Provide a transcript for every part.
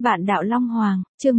Vạn đạo Long Hoàng, chương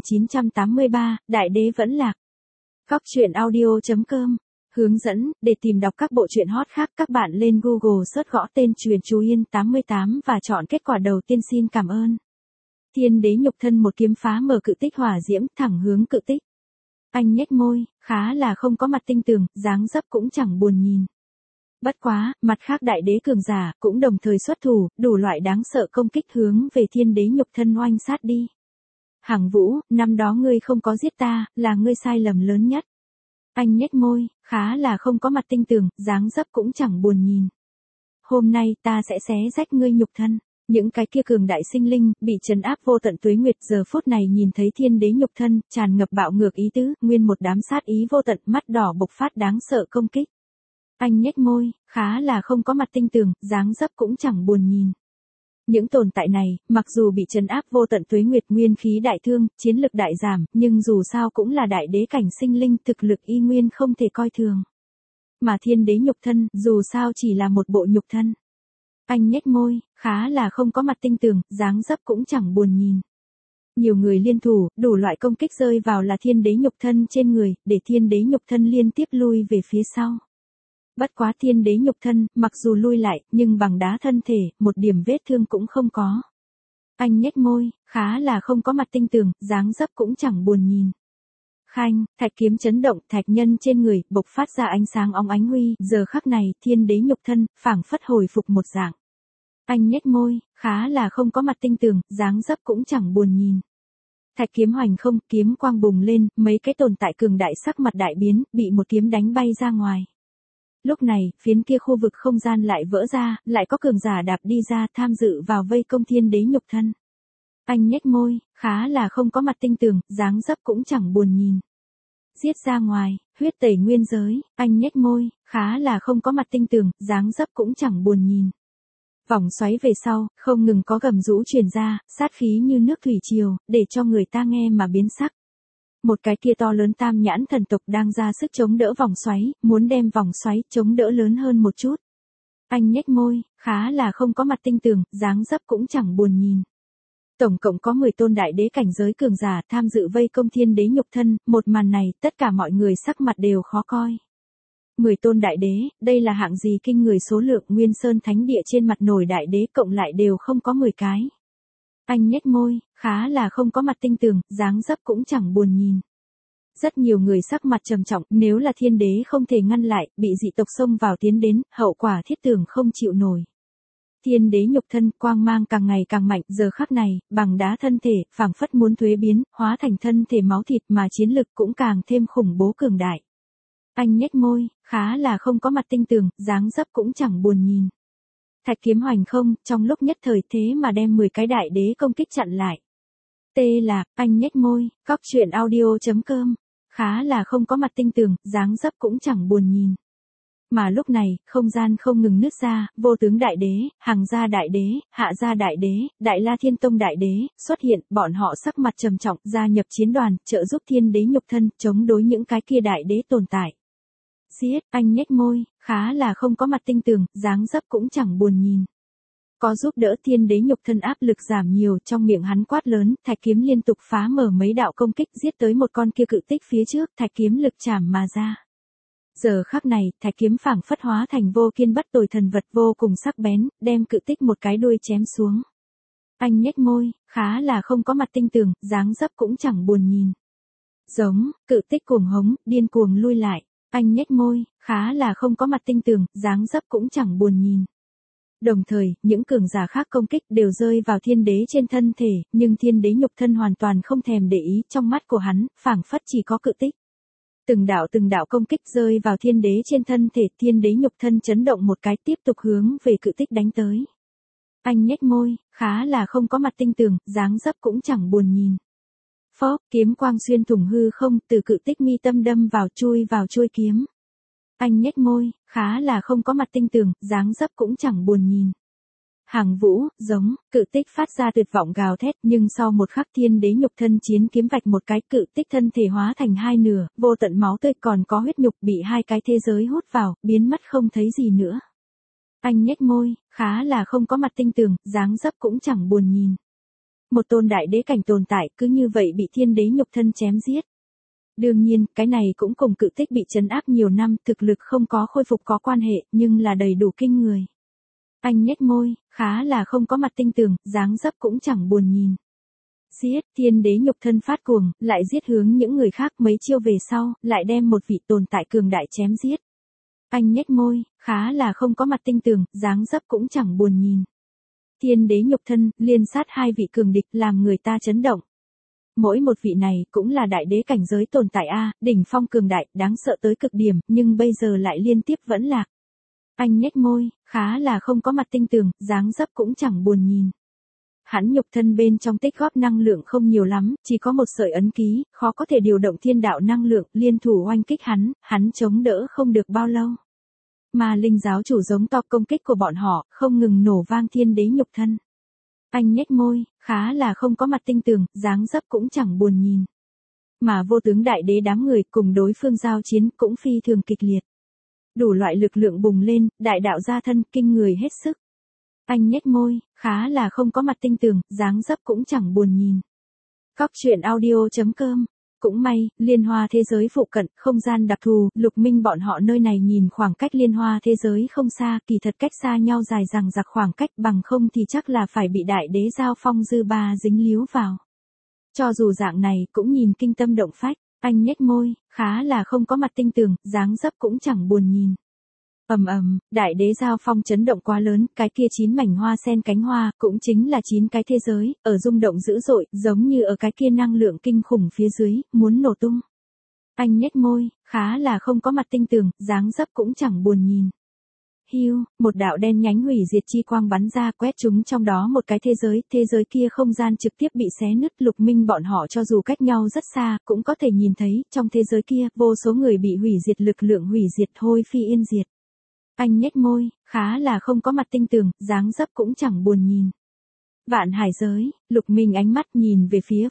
1983, Đại đế vẫn lạc. Góc truyện audio.com. Hướng dẫn, để tìm đọc các bộ truyện hot khác các bạn lên Google search gõ tên Truyền Chú Yên 88 và chọn kết quả đầu tiên. Xin cảm ơn. Thiên đế nhục thân một kiếm phá mở cự tích hỏa diễm thẳng hướng cự tích. Anh nhếch môi, khá là không có mặt tinh tường, dáng dấp cũng chẳng buồn nhìn. Bất quá, mặt khác đại đế cường giả cũng đồng thời xuất thủ, đủ loại đáng sợ công kích hướng về thiên đế nhục thân oanh sát đi. Hằng Vũ, năm đó ngươi không có giết ta, là ngươi sai lầm lớn nhất. Anh nhếch môi, khá là không có mặt tinh tường, dáng dấp cũng chẳng buồn nhìn. Hôm nay ta sẽ xé rách ngươi nhục thân. Những cái kia cường đại sinh linh, bị trấn áp vô tận tuế nguyệt giờ phút này nhìn thấy thiên đế nhục thân, tràn ngập bạo ngược ý tứ, nguyên một đám sát ý vô tận, mắt đỏ bộc phát đáng sợ công kích. Anh nhếch môi, khá là không có mặt tinh tường, dáng dấp cũng chẳng buồn nhìn. Những tồn tại này, mặc dù bị trấn áp vô tận tuế nguyệt nguyên khí đại thương, chiến lực đại giảm, nhưng dù sao cũng là đại đế cảnh sinh linh, thực lực y nguyên không thể coi thường. Mà thiên đế nhục thân, dù sao chỉ là một bộ nhục thân. Anh nhếch môi, khá là không có mặt tinh tường, dáng dấp cũng chẳng buồn nhìn. Nhiều người liên thủ, đủ loại công kích rơi vào là thiên đế nhục thân trên người, để thiên đế nhục thân liên tiếp lui về phía sau. Bất quá thiên đế nhục thân, mặc dù lui lại, nhưng bằng đá thân thể, một điểm vết thương cũng không có. Anh nhếch môi, khá là không có mặt tinh tường, dáng dấp cũng chẳng buồn nhìn. Khanh, thạch kiếm chấn động, thạch nhân trên người, bộc phát ra ánh sáng óng ánh huy, giờ khắc này, thiên đế nhục thân, phảng phất hồi phục một dạng. Anh nhếch môi, khá là không có mặt tinh tường, dáng dấp cũng chẳng buồn nhìn. Thạch kiếm hoành không, kiếm quang bùng lên, mấy cái tồn tại cường đại sắc mặt đại biến, bị một kiếm đánh bay ra ngoài. Lúc này, phiến kia khu vực không gian lại vỡ ra, lại có cường giả đạp đi ra tham dự vào vây công thiên đế nhục thân. Anh nhếch môi, khá là không có mặt tinh tường, dáng dấp cũng chẳng buồn nhìn. Giết ra ngoài, huyết tẩy nguyên giới, anh nhếch môi, khá là không có mặt tinh tường, dáng dấp cũng chẳng buồn nhìn. Vòng xoáy về sau, không ngừng có gầm rũ truyền ra, sát khí như nước thủy triều, để cho người ta nghe mà biến sắc. Một cái kia to lớn tam nhãn thần tộc đang ra sức chống đỡ vòng xoáy, muốn đem vòng xoáy chống đỡ lớn hơn một chút. Anh nhếch môi, khá là không có mặt tinh tường, dáng dấp cũng chẳng buồn nhìn. Tổng cộng có 10 tôn đại đế cảnh giới cường giả tham dự vây công thiên đế nhục thân, một màn này tất cả mọi người sắc mặt đều khó coi. 10 tôn đại đế, đây là hạng gì kinh người số lượng, Nguyên Sơn Thánh Địa trên mặt nổi đại đế cộng lại đều không có 10 cái. Anh nhếch môi, khá là không có mặt tinh tường, dáng dấp cũng chẳng buồn nhìn. Rất nhiều người sắc mặt trầm trọng, nếu là thiên đế không thể ngăn lại, bị dị tộc xông vào tiến đến, hậu quả thiết tưởng không chịu nổi. Thiên đế nhục thân, quang mang càng ngày càng mạnh, giờ khắc này, bằng đá thân thể, phảng phất muốn thuế biến, hóa thành thân thể máu thịt mà chiến lực cũng càng thêm khủng bố cường đại. Anh nhếch môi, khá là không có mặt tinh tường, dáng dấp cũng chẳng buồn nhìn. Thạch kiếm hoành không, trong lúc nhất thời thế mà đem 10 cái đại đế công kích chặn lại. Tê Lạc, anh nhếch môi, góc truyện audio.com. Khá là không có mặt tinh tường, dáng dấp cũng chẳng buồn nhìn. Mà lúc này, không gian không ngừng nứt ra, vô tướng đại đế, Hằng gia đại đế, Hạ gia đại đế, Đại La Thiên Tông đại đế, xuất hiện, bọn họ sắc mặt trầm trọng, gia nhập chiến đoàn, trợ giúp thiên đế nhục thân, chống đối những cái kia đại đế tồn tại. Giết, anh nhếch môi, khá là không có mặt tinh tường, dáng dấp cũng chẳng buồn nhìn. Có giúp đỡ thiên đế nhục thân áp lực giảm nhiều, trong miệng hắn quát lớn, thạch kiếm liên tục phá mở mấy đạo công kích giết tới một con kia cự tích phía trước, thạch kiếm lực chảm mà ra. Giờ khắc này, thạch kiếm phảng phất hóa thành vô kiên bất tồi thần vật vô cùng sắc bén, đem cự tích một cái đuôi chém xuống. Anh nhếch môi, khá là không có mặt tinh tường, dáng dấp cũng chẳng buồn nhìn. Giống, cự tích cuồng hống, điên cuồng lui lại. Anh nhếch môi, khá là không có mặt tinh tường, dáng dấp cũng chẳng buồn nhìn. Đồng thời, những cường giả khác công kích đều rơi vào thiên đế trên thân thể, nhưng thiên đế nhục thân hoàn toàn không thèm để ý, trong mắt của hắn, phảng phất chỉ có cự tích. Từng đạo công kích rơi vào thiên đế trên thân thể, thiên đế nhục thân chấn động một cái tiếp tục hướng về cự tích đánh tới. Anh nhếch môi, khá là không có mặt tinh tường, dáng dấp cũng chẳng buồn nhìn. Phốc, kiếm quang xuyên thủng hư không, từ cự tích mi tâm đâm vào chuôi kiếm. Anh nhếch môi, khá là không có mặt tinh tường, dáng dấp cũng chẳng buồn nhìn. Hằng Vũ, giống, cự tích phát ra tuyệt vọng gào thét, nhưng sau một khắc thiên đế nhục thân chiến kiếm vạch một cái, cự tích thân thể hóa thành hai nửa, vô tận máu tươi còn có huyết nhục bị hai cái thế giới hút vào, biến mất không thấy gì nữa. Anh nhếch môi, khá là không có mặt tinh tường, dáng dấp cũng chẳng buồn nhìn. Một tôn đại đế cảnh tồn tại cứ như vậy bị thiên đế nhục thân chém giết. Đương nhiên, cái này cũng cùng cự tích bị trấn áp nhiều năm, thực lực không có khôi phục có quan hệ, nhưng là đầy đủ kinh người. Anh nhếch môi, khá là không có mặt tinh tường, dáng dấp cũng chẳng buồn nhìn. Giết, thiên đế nhục thân phát cuồng, lại giết hướng những người khác, mấy chiêu về sau, lại đem một vị tồn tại cường đại chém giết. Anh nhếch môi, khá là không có mặt tinh tường, dáng dấp cũng chẳng buồn nhìn. Thiên đế nhục thân, liên sát hai vị cường địch làm người ta chấn động. Mỗi một vị này cũng là đại đế cảnh giới tồn tại A, đỉnh phong cường đại, đáng sợ tới cực điểm, nhưng bây giờ lại liên tiếp vẫn lạc. Anh nhếch môi, khá là không có mặt tinh tường, dáng dấp cũng chẳng buồn nhìn. Hắn nhục thân bên trong tích góp năng lượng không nhiều lắm, chỉ có một sợi ấn ký, khó có thể điều động thiên đạo năng lượng, liên thủ oanh kích hắn chống đỡ không được bao lâu. Mà linh giáo chủ giống to công kích của bọn họ, không ngừng nổ vang thiên đế nhục thân. Anh nhếch môi, khá là không có mặt tinh tường, dáng dấp cũng chẳng buồn nhìn. Mà vô tướng đại đế đám người cùng đối phương giao chiến cũng phi thường kịch liệt. Đủ loại lực lượng bùng lên, đại đạo gia thân kinh người hết sức. Anh nhếch môi, khá là không có mặt tinh tường, dáng dấp cũng chẳng buồn nhìn. Cóc truyện audio.com. Cũng may, liên hoa thế giới phụ cận, không gian đặc thù, Lục Minh bọn họ nơi này nhìn khoảng cách liên hoa thế giới không xa, kỳ thật cách xa nhau dài dằng dặc khoảng cách, bằng không thì chắc là phải bị đại đế giao phong dư ba dính líu vào. Cho dù dạng này cũng nhìn kinh tâm động phách, anh nhếch môi, khá là không có mặt tinh tường, dáng dấp cũng chẳng buồn nhìn. Đại đế giao phong chấn động quá lớn, cái kia 9 mảnh hoa sen cánh hoa, cũng chính là 9 cái thế giới, ở rung động dữ dội, giống như ở cái kia năng lượng kinh khủng phía dưới, muốn nổ tung. Anh nhếch môi, khá là không có mặt tinh tường, dáng dấp cũng chẳng buồn nhìn. Hiu, một đạo đen nhánh hủy diệt chi quang bắn ra quét chúng trong đó một cái thế giới kia không gian trực tiếp bị xé nứt. Lục Minh bọn họ cho dù cách nhau rất xa, cũng có thể nhìn thấy, trong thế giới kia, vô số người bị hủy diệt lực lượng hủy diệt hôi phi yên diệt. Anh nhếch môi, khá là không có mặt tinh tường, dáng dấp cũng chẳng buồn nhìn. Vạn hải giới, Lục Minh ánh mắt nhìn về phía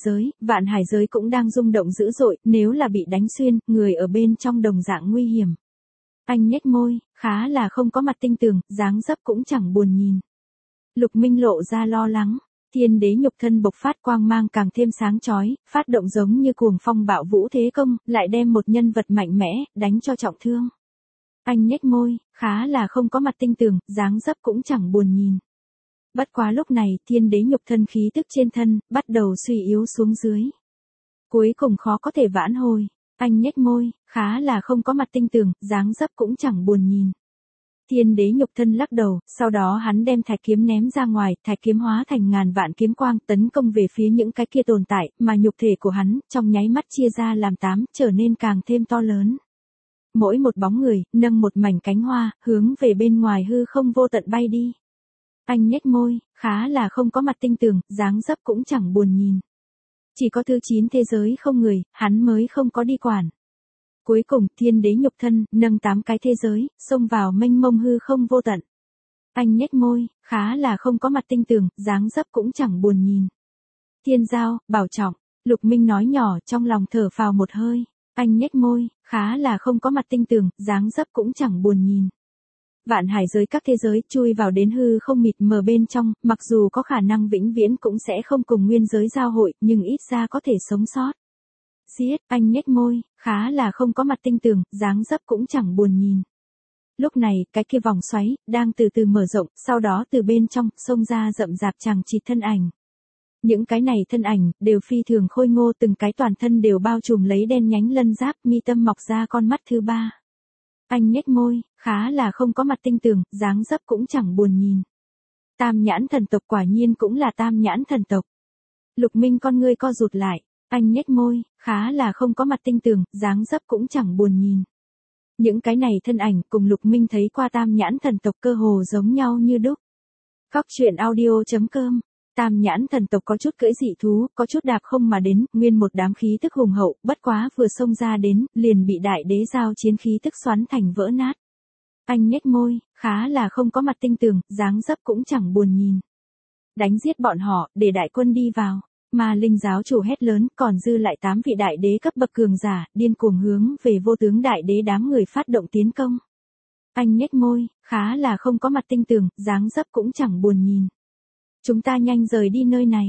vạn hải giới cũng đang rung động dữ dội, nếu là bị đánh xuyên, người ở bên trong đồng dạng nguy hiểm. Anh nhếch môi, khá là không có mặt tinh tường, dáng dấp cũng chẳng buồn nhìn. Lục Minh lộ ra lo lắng, thiên đế nhục thân bộc phát quang mang càng thêm sáng chói, phát động giống như cuồng phong bạo vũ thế công, lại đem một nhân vật mạnh mẽ, đánh cho trọng thương. Anh nhếch môi, khá là không có mặt tinh tường, dáng dấp cũng chẳng buồn nhìn. Bất quá lúc này, thiên đế nhục thân khí tức trên thân, bắt đầu suy yếu xuống dưới. Cuối cùng khó có thể vãn hồi. Anh nhếch môi, khá là không có mặt tinh tường, dáng dấp cũng chẳng buồn nhìn. Thiên đế nhục thân lắc đầu, sau đó hắn đem thạch kiếm ném ra ngoài, thạch kiếm hóa thành ngàn vạn kiếm quang tấn công về phía những cái kia tồn tại, mà nhục thể của hắn, trong nháy mắt chia ra làm 8, trở nên càng thêm to lớn. Mỗi một bóng người, nâng một mảnh cánh hoa, hướng về bên ngoài hư không vô tận bay đi. Anh nhếch môi, khá là không có mặt tinh tường, dáng dấp cũng chẳng buồn nhìn. Chỉ có thứ 9 thế giới không người, hắn mới không có đi quản. Cuối cùng, thiên đế nhục thân, nâng 8 cái thế giới, xông vào mênh mông hư không vô tận. Anh nhếch môi, khá là không có mặt tinh tường, dáng dấp cũng chẳng buồn nhìn. Thiên giao, bảo trọng, Lục Minh nói nhỏ trong lòng thở phào một hơi. Anh nhếch môi, khá là không có mặt tinh tường, dáng dấp cũng chẳng buồn nhìn. Vạn hải giới các thế giới chui vào đến hư không mịt mờ bên trong, mặc dù có khả năng vĩnh viễn cũng sẽ không cùng nguyên giới giao hội, nhưng ít ra có thể sống sót. Giết, anh nhếch môi, khá là không có mặt tinh tường, dáng dấp cũng chẳng buồn nhìn. Lúc này, cái kia vòng xoáy, đang từ từ mở rộng, sau đó từ bên trong, xông ra rậm rạp chằng chịt thân ảnh. Những cái này thân ảnh, đều phi thường khôi ngô, từng cái toàn thân đều bao trùm lấy đen nhánh lân giáp, mi tâm mọc ra con mắt thứ 3. Anh nhếch môi, khá là không có mặt tinh tường, dáng dấp cũng chẳng buồn nhìn. Tam nhãn thần tộc quả nhiên cũng là tam nhãn thần tộc. Lục Minh con ngươi co rụt lại, anh nhếch môi, khá là không có mặt tinh tường, dáng dấp cũng chẳng buồn nhìn. Những cái này thân ảnh cùng Lục Minh thấy qua tam nhãn thần tộc cơ hồ giống nhau như đúc. Cóc truyện audio.com. Tam nhãn thần tộc có chút cưỡi dị thú, có chút đạp không mà đến, nguyên một đám khí tức hùng hậu, bất quá vừa xông ra đến, liền bị đại đế giao chiến khí tức xoắn thành vỡ nát. Anh nhếch môi, khá là không có mặt tinh tường, dáng dấp cũng chẳng buồn nhìn. Đánh giết bọn họ, để đại quân đi vào. Mà linh giáo chủ hét lớn, còn dư lại 8 vị đại đế cấp bậc cường giả, điên cuồng hướng về vô tướng đại đế đám người phát động tiến công. Anh nhếch môi, khá là không có mặt tinh tường, dáng dấp cũng chẳng buồn nhìn. Chúng ta nhanh rời đi nơi này.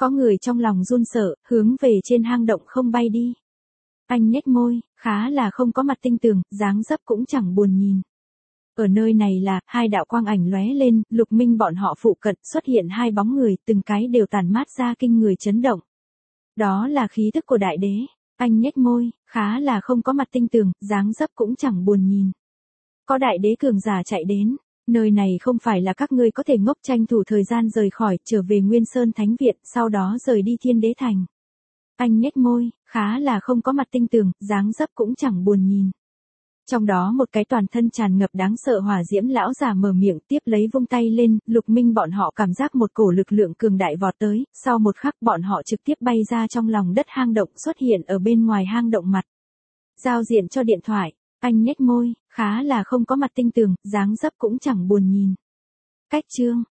Có người trong lòng run sợ, hướng về trên hang động không bay đi. Anh nhếch môi, khá là không có mặt tinh tường, dáng dấp cũng chẳng buồn nhìn. Ở nơi này là, hai đạo quang ảnh lóe lên, Lục Minh bọn họ phụ cận xuất hiện hai bóng người, từng cái đều tản mát ra kinh người chấn động. Đó là khí tức của đại đế. Anh nhếch môi, khá là không có mặt tinh tường, dáng dấp cũng chẳng buồn nhìn. Có đại đế cường giả chạy đến. Nơi này không phải là các ngươi có thể ngốc tranh thủ thời gian rời khỏi, trở về Nguyên Sơn Thánh Viện, sau đó rời đi Thiên Đế Thành. Anh nhếch môi, khá là không có mặt tinh tường, dáng dấp cũng chẳng buồn nhìn. Trong đó một cái toàn thân tràn ngập đáng sợ hỏa diễm lão già mở miệng tiếp lấy vung tay lên, Lục Minh bọn họ cảm giác một cổ lực lượng cường đại vọt tới, sau một khắc bọn họ trực tiếp bay ra trong lòng đất hang động xuất hiện ở bên ngoài hang động mặt. Giao diện cho điện thoại, anh nhếch môi, khá là không có mặt tinh tường, dáng dấp cũng chẳng buồn nhìn. Cách chương